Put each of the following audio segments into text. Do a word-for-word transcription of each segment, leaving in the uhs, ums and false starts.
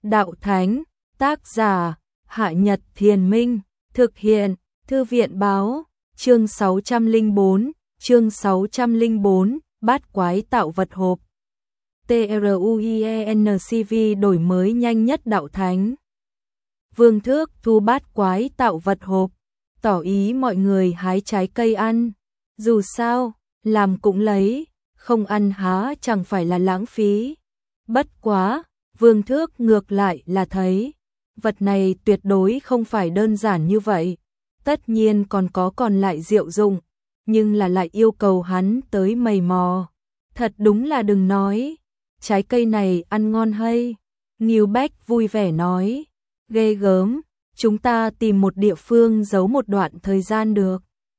Đạo Thánh, tác giả, Hạ Nhật Thiền Minh, thực hiện, Thư viện Báo, chương sáu trăm lẻ bốn, chương sáu trăm lẻ bốn, bát quái tạo vật hộp. TRUIENCV đổi mới nhanh nhất Đạo Thánh. Vương Thước thu bát quái tạo vật hộp, tỏ ý mọi người hái trái cây ăn. Dù sao, làm cũng lấy, không ăn há chẳng phải là lãng phí. Bất quá, Vương Thước ngược lại là thấy, vật này tuyệt đối không phải đơn giản như vậy. Tất nhiên còn có còn lại diệu dụng, nhưng là lại yêu cầu hắn tới mày mò. Thật đúng là đừng nói, trái cây này ăn ngon hay. Ngưu Bách vui vẻ nói, ghê gớm, chúng ta tìm một địa phương giấu một đoạn thời gian được.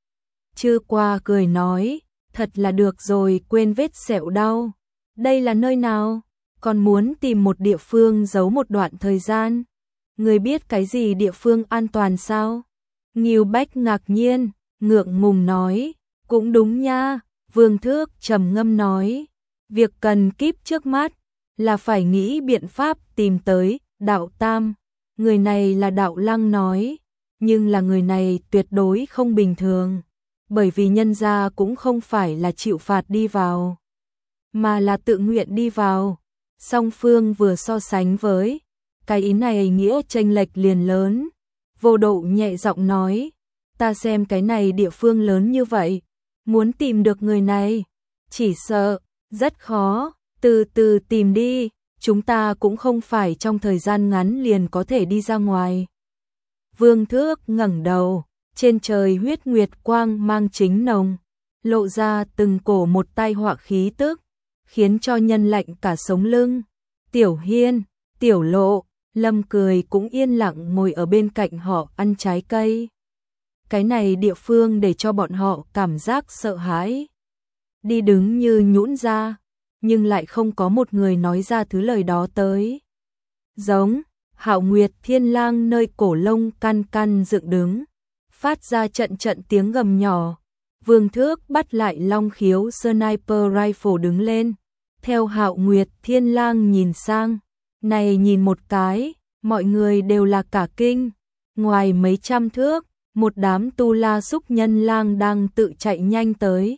Chư Qua cười nói, thật là được rồi, quên vết sẹo đau. Đây là nơi nào? Còn muốn tìm một địa phương giấu một đoạn thời gian. Người biết cái gì địa phương an toàn sao? Ngưu Bách ngạc nhiên, ngượng ngùng nói, cũng đúng nha. Vương Thước trầm ngâm nói, việc cần kíp trước mắt là phải nghĩ biện pháp tìm tới Đạo Tam. Người này là Đạo Lăng nói, nhưng là người này tuyệt đối không bình thường, bởi vì nhân gia cũng không phải là chịu phạt đi vào, mà là tự nguyện đi vào. Song phương vừa so sánh với, cái ý này nghĩa chênh lệch liền lớn. Vô Độ nhẹ giọng nói, ta xem cái này địa phương lớn như vậy, muốn tìm được người này, chỉ sợ rất khó, từ từ tìm đi, chúng ta cũng không phải trong thời gian ngắn liền có thể đi ra ngoài. Vương Thước ngẩng đầu, trên trời huyết nguyệt quang mang chính nồng, lộ ra từng cổ một tai họa khí tức, khiến cho nhân lạnh cả sống lưng. Tiểu Hiên, Tiểu Lộ, Lâm Cười cũng yên lặng ngồi ở bên cạnh họ ăn trái cây. Cái này địa phương để cho bọn họ cảm giác sợ hãi. Đi đứng như nhũn ra, nhưng lại không có một người nói ra thứ lời đó tới. Giống, Hạo Nguyệt Thiên Lang nơi cổ lông căn căn dựng đứng, phát ra trận trận tiếng gầm nhỏ. Vương Thước bắt lại Long Khiếu Sniper Rifle đứng lên, theo Hạo Nguyệt Thiên Lang nhìn sang. Này nhìn một cái, mọi người đều là cả kinh. Ngoài mấy trăm thước, một đám tu la xúc nhân lang đang tự chạy nhanh tới.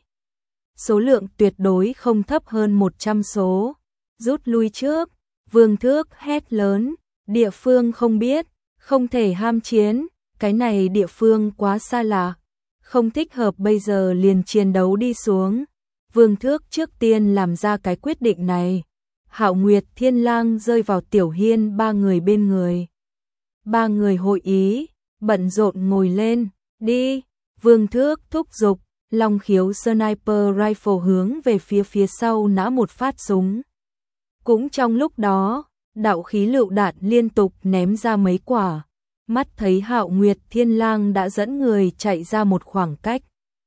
Số lượng tuyệt đối không thấp hơn một trăm số. Rút lui trước, Vương Thước hét lớn, địa phương không biết, không thể ham chiến, cái này địa phương quá xa lạ, không thích hợp bây giờ liền chiến đấu đi xuống. Vương Thước trước tiên làm ra cái quyết định này. Hạo Nguyệt Thiên Lang rơi vào Tiểu Hiên ba người bên người. Ba người hội ý, bận rộn ngồi lên, đi. Vương Thước thúc giục, Long Khiếu Sniper Rifle hướng về phía phía sau nã một phát súng. Cũng trong lúc đó, đạo khí lựu đạn liên tục ném ra mấy quả. Mắt thấy Hạo Nguyệt Thiên Lang đã dẫn người chạy ra một khoảng cách,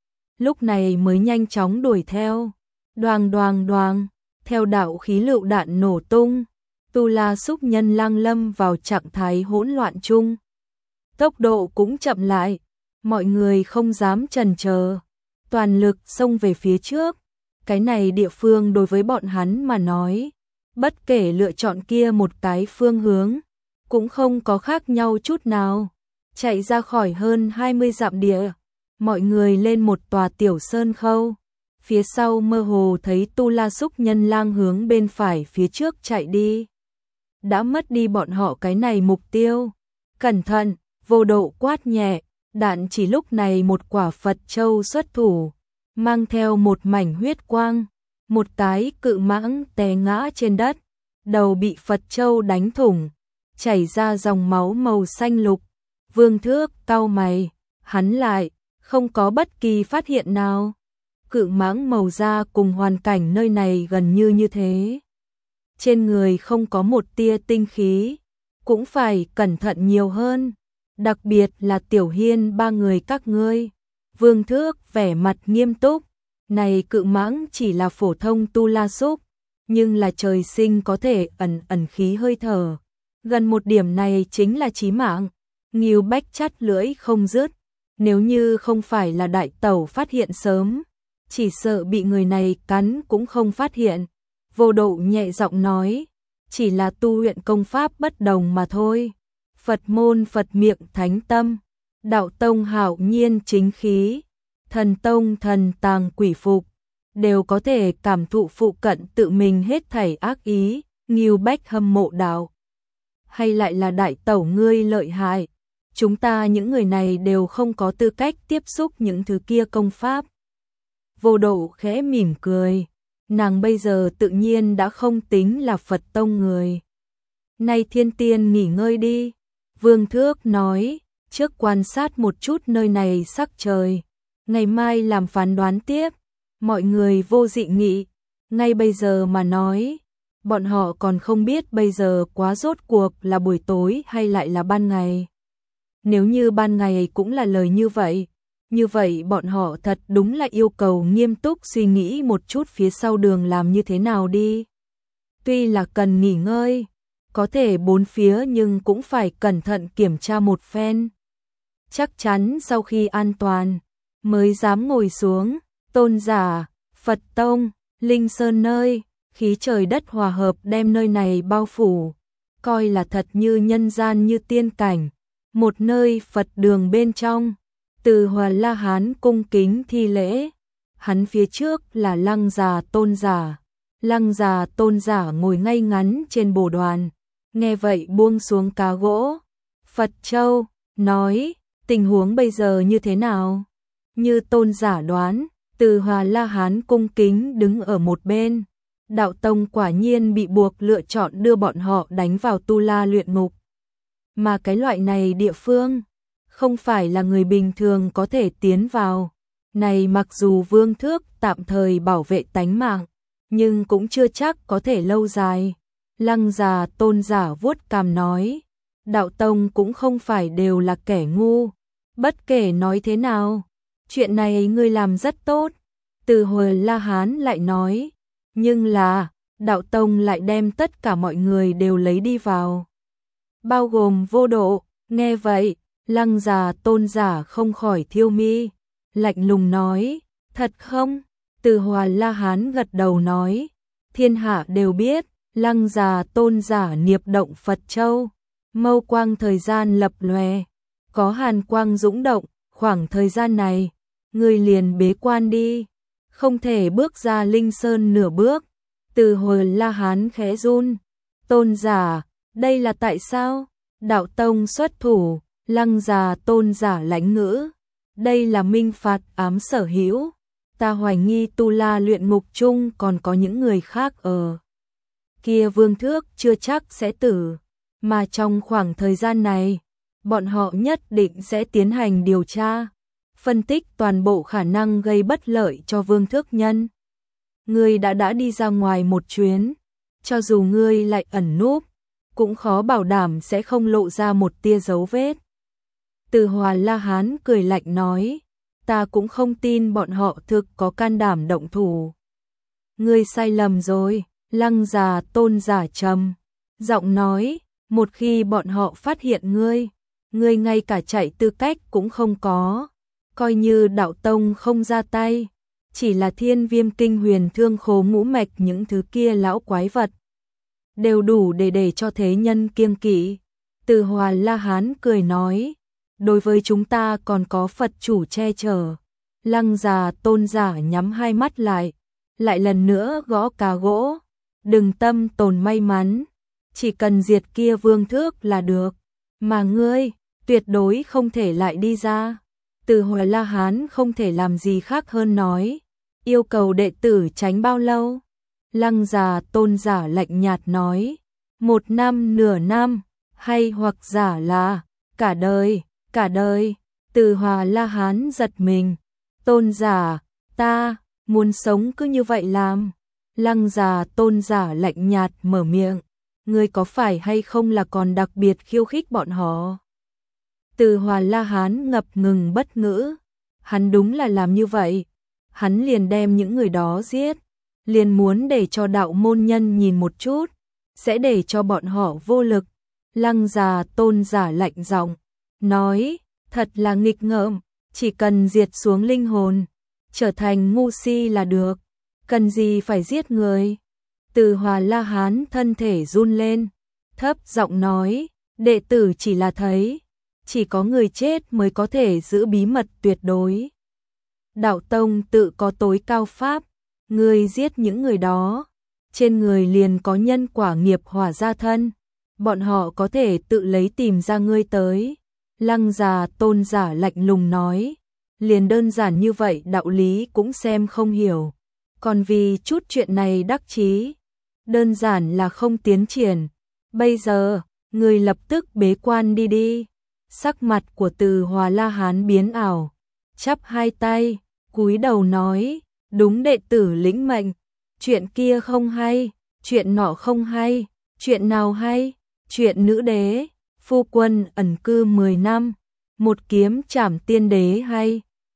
lúc này mới nhanh chóng đuổi theo. Đoàng đoàng đoàng, theo đạo khí lựu đạn nổ tung, tu la xúc nhân lang lâm vào trạng thái hỗn loạn chung. Tốc độ cũng chậm lại, mọi người không dám chần chờ, toàn lực xông về phía trước. Cái này địa phương đối với bọn hắn mà nói, bất kể lựa chọn kia một cái phương hướng, cũng không có khác nhau chút nào. Chạy ra khỏi hơn hai mươi dặm địa, mọi người lên một tòa tiểu sơn khâu. Phía sau mơ hồ thấy tu la xúc nhân lang hướng bên phải phía trước chạy đi. Đã mất đi bọn họ cái này mục tiêu. Cẩn thận, Vô Độ quát nhẹ, đạn chỉ lúc này một quả Phật châu xuất thủ, mang theo một mảnh huyết quang. Một cái cự mãng té ngã trên đất, đầu bị Phật châu đánh thủng, chảy ra dòng máu màu xanh lục. Vương Thước cau mày, hắn lại không có bất kỳ phát hiện nào. Cự mãng màu da cùng hoàn cảnh nơi này gần như như thế. Trên người không có một tia tinh khí, cũng phải cẩn thận nhiều hơn. Đặc biệt là Tiểu Hiên ba người các ngươi. Vương Thước vẻ mặt nghiêm túc. Này cự mãng chỉ là phổ thông tu la xúc, nhưng là trời sinh có thể ẩn ẩn khí hơi thở. Gần một điểm này chính là chí mạng. Ngưu Bách chắt lưỡi không dứt. Nếu như không phải là đại tẩu phát hiện sớm, chỉ sợ bị người này cắn cũng không phát hiện. Vô Độ nhẹ giọng nói, chỉ là tu luyện công pháp bất đồng mà thôi. Phật môn Phật miệng thánh tâm, đạo tông hạo nhiên chính khí, thần tông thần tàng quỷ phục, đều có thể cảm thụ phụ cận tự mình hết thảy ác ý, Ngưu Bách hâm mộ đạo. Hay lại là đại tẩu ngươi lợi hại, chúng ta những người này đều không có tư cách tiếp xúc những thứ kia công pháp. Vô Độ khẽ mỉm cười, nàng bây giờ tự nhiên đã không tính là Phật tông người. Nay Thiên Tiên nghỉ ngơi đi, Vương Thước nói, trước quan sát một chút nơi này sắc trời, ngày mai làm phán đoán tiếp. Mọi người vô dị nghị, ngay bây giờ mà nói, bọn họ còn không biết bây giờ quá rốt cuộc là buổi tối hay lại là ban ngày. Nếu như ban ngày cũng là lời như vậy, như vậy bọn họ thật đúng là yêu cầu nghiêm túc suy nghĩ một chút phía sau đường làm như thế nào đi. Tuy là cần nghỉ ngơi, có thể bốn phía nhưng cũng phải cẩn thận kiểm tra một phen. Chắc chắn sau khi an toàn, mới dám ngồi xuống. Tôn giả, Phật tông, Linh Sơn nơi, khí trời đất hòa hợp đem nơi này bao phủ, coi là thật như nhân gian như tiên cảnh. Một nơi Phật đường bên trong, Từ Hòa La Hán cung kính thi lễ, hắn phía trước là Lăng già Tôn giả. Lăng già Tôn giả ngồi ngay ngắn trên bồ đoàn, nghe vậy buông xuống cá gỗ. Phật Châu, nói, tình huống bây giờ như thế nào? Như Tôn giả đoán, Từ Hòa La Hán cung kính đứng ở một bên. Đạo tông quả nhiên bị buộc lựa chọn đưa bọn họ đánh vào Tu La luyện ngục. Mà cái loại này địa phương, không phải là người bình thường có thể tiến vào. Này mặc dù Vương Thước tạm thời bảo vệ tánh mạng, nhưng cũng chưa chắc có thể lâu dài. Lăng già Tôn giả vuốt cằm nói, đạo tông cũng không phải đều là kẻ ngu. Bất kể nói thế nào, chuyện này ngươi làm rất tốt. Từ Hồi La Hán lại nói, nhưng là, đạo tông lại đem tất cả mọi người đều lấy đi vào. Bao gồm Vô Độ, nghe vậy, Lăng già Tôn giả không khỏi thiêu mi, lạnh lùng nói, thật không? Từ Hòa La Hán gật đầu nói, thiên hạ đều biết, Lăng già Tôn giả niệm động Phật Châu, mâu quang thời gian lập lòe, có hàn quang dũng động, khoảng thời gian này, người liền bế quan đi, không thể bước ra Linh Sơn nửa bước. Từ Hồi La Hán khẽ run, Tôn giả, đây là tại sao? Đạo tông xuất thủ, Lăng già Tôn giả lãnh ngữ, đây là minh phạt ám sở hữu, ta hoài nghi Tu La luyện ngục chung còn có những người khác ở. Kia Vương Thước chưa chắc sẽ tử, mà trong khoảng thời gian này, bọn họ nhất định sẽ tiến hành điều tra, phân tích toàn bộ khả năng gây bất lợi cho Vương Thước nhân. Ngươi đã đã đi ra ngoài một chuyến, cho dù ngươi lại ẩn núp, cũng khó bảo đảm sẽ không lộ ra một tia dấu vết. Từ Hòa La Hán cười lạnh nói, ta cũng không tin bọn họ thực có can đảm động thủ. Ngươi sai lầm rồi, Lăng già Tôn giả trầm giọng nói, một khi bọn họ phát hiện ngươi, ngươi ngay cả chạy tư cách cũng không có, coi như đạo tông không ra tay, chỉ là Thiên Viêm Kinh Huyền Thương Khố Ngũ Mạch những thứ kia lão quái vật, đều đủ để để cho thế nhân kiêng kỵ. Từ Hòa La Hán cười nói, đối với chúng ta còn có Phật chủ che chở. Lăng già Tôn giả nhắm hai mắt lại, lại lần nữa gõ cà gỗ, đừng tâm tồn may mắn, chỉ cần diệt kia Vương Thước là được, mà ngươi tuyệt đối không thể lại đi ra. Từ Hồi La Hán không thể làm gì khác hơn nói, yêu cầu đệ tử tránh bao lâu? Lăng già Tôn giả lạnh nhạt nói, một năm nửa năm, hay hoặc giả là cả đời, cả đời. Từ Hòa La Hán giật mình, Tôn giả, ta muốn sống cứ như vậy làm. Lăng già Tôn giả lạnh nhạt mở miệng, ngươi có phải hay không là còn đặc biệt khiêu khích bọn họ? Từ Hòa La Hán ngập ngừng bất ngữ, hắn đúng là làm như vậy, hắn liền đem những người đó giết, liền muốn để cho đạo môn nhân nhìn một chút, sẽ để cho bọn họ vô lực. Lăng già Tôn giả lạnh giọng nói, thật là nghịch ngợm, chỉ cần diệt xuống linh hồn, trở thành ngu si là được, cần gì phải giết người. Từ Hòa La Hán thân thể run lên, thấp giọng nói, đệ tử chỉ là thấy, chỉ có người chết mới có thể giữ bí mật tuyệt đối. Đạo tông tự có tối cao pháp, ngươi giết những người đó, trên người liền có nhân quả nghiệp hỏa gia thân, bọn họ có thể tự lấy tìm ra ngươi tới. Lăng già tôn giả lạnh lùng nói, liền đơn giản như vậy đạo lý cũng xem không hiểu, còn vì chút chuyện này đắc chí, đơn giản là không tiến triển. Bây giờ, người lập tức bế quan đi đi. Sắc mặt của Từ Hòa La Hán biến ảo, chắp hai tay, cúi đầu nói, đúng đệ tử lĩnh mệnh, chuyện kia không hay, chuyện nọ không hay, chuyện nào hay, chuyện nữ đế, phu quân ẩn cư mười năm, một kiếm trảm tiên đế hay,